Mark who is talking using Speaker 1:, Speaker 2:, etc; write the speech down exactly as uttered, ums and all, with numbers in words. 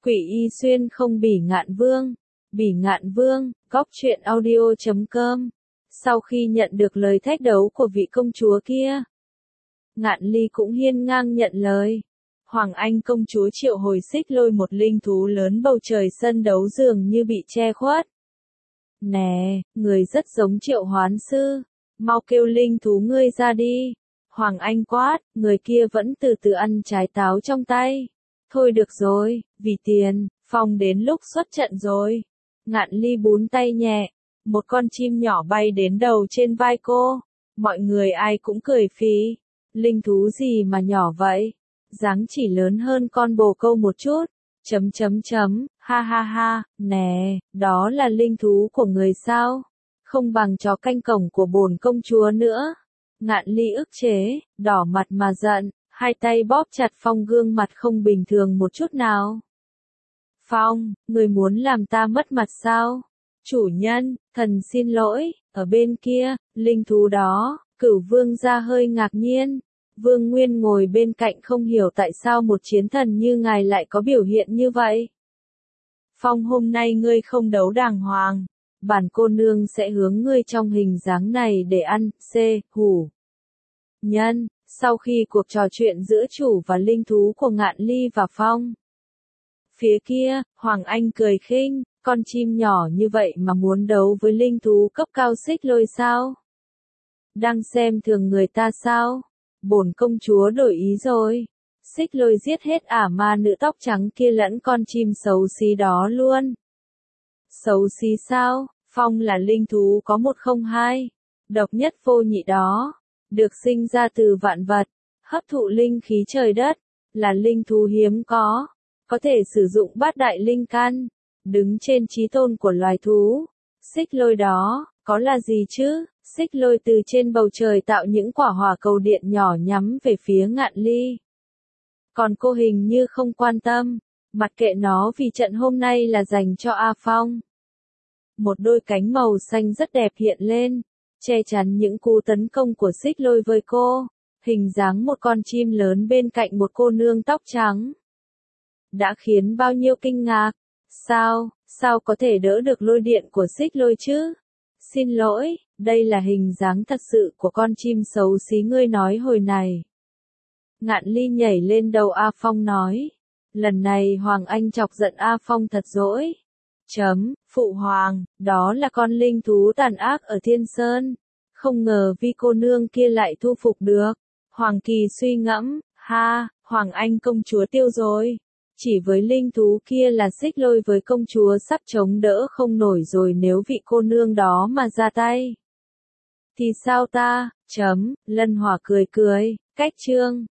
Speaker 1: Quỷ Y Xuyên không Bỉ Ngạn Vương. Bỉ Ngạn Vương, góc truyện audio chấm com. Sau khi nhận được lời thách đấu của vị công chúa kia, Ngạn Ly cũng hiên ngang nhận lời. Hoàng Anh công chúa triệu hồi xích lôi một linh thú lớn, bầu trời sân đấu dường như bị che khuất. Nè, người rất giống Triệu Hoán Sư, mau kêu linh thú ngươi ra đi. Hoàng Anh quát, người kia vẫn từ từ ăn trái táo trong tay. Thôi được rồi, vì tiền, Phong đến lúc xuất trận rồi. Ngạn Ly bún tay nhẹ, một con chim nhỏ bay đến đầu trên vai cô. Mọi người ai cũng cười phì. Linh thú gì mà nhỏ vậy? Dáng chỉ lớn hơn con bồ câu một chút. Chấm chấm chấm, ha ha ha, nè, đó là linh thú của người sao? Không bằng chó canh cổng của bổn công chúa nữa. Ngạn Ly ức chế, đỏ mặt mà giận, hai tay bóp chặt Phong, gương mặt không bình thường một chút nào. Phong, người muốn làm ta mất mặt sao? Chủ nhân, thần xin lỗi. Ở bên kia, linh thú đó, Cửu Vương gia hơi ngạc nhiên. Vương Nguyên ngồi bên cạnh không hiểu tại sao một chiến thần như ngài lại có biểu hiện như vậy. Phong, hôm nay ngươi không đấu đàng hoàng, bản cô nương sẽ hướng ngươi trong hình dáng này để ăn. C. Hủ nhân. Sau khi cuộc trò chuyện giữa chủ và linh thú của Ngạn Ly và Phong, phía kia, Hoàng Anh cười khinh, con chim nhỏ như vậy mà muốn đấu với linh thú cấp cao xích lôi sao? Đang xem thường người ta sao? Bổn công chúa đổi ý rồi. Xích lôi giết hết ả ma nữ tóc trắng kia lẫn con chim xấu xí đó luôn. Xấu xí sao? Phong là linh thú có một không hai, độc nhất vô nhị đó, được sinh ra từ vạn vật, hấp thụ linh khí trời đất, là linh thú hiếm có, có thể sử dụng bát đại linh căn, đứng trên chí tôn của loài thú. Xích lôi đó, có là gì chứ? Xích lôi từ trên bầu trời tạo những quả hỏa cầu điện nhỏ nhắm về phía Ngạn Ly. Còn cô hình như không quan tâm, mặc kệ nó vì trận hôm nay là dành cho A Phong. Một đôi cánh màu xanh rất đẹp hiện lên, che chắn những cú tấn công của xích lôi với cô, hình dáng một con chim lớn bên cạnh một cô nương tóc trắng. Đã khiến bao nhiêu kinh ngạc, sao, sao có thể đỡ được lôi điện của xích lôi chứ? Xin lỗi, đây là hình dáng thật sự của con chim xấu xí ngươi nói hồi này. Ngạn Ly nhảy lên đầu A Phong nói, lần này Hoàng Anh chọc giận A Phong thật dỗi. Chấm, phụ hoàng, đó là con linh thú tàn ác ở Thiên Sơn. Không ngờ vi cô nương kia lại thu phục được. Hoàng Kỳ suy ngẫm, ha, Hoàng Anh công chúa tiêu rồi. Chỉ với linh thú kia là xích lôi với công chúa sắp chống đỡ không nổi rồi, nếu vị cô nương đó mà ra tay thì sao ta? Chấm, Lân Hỏa cười cười, cách chương.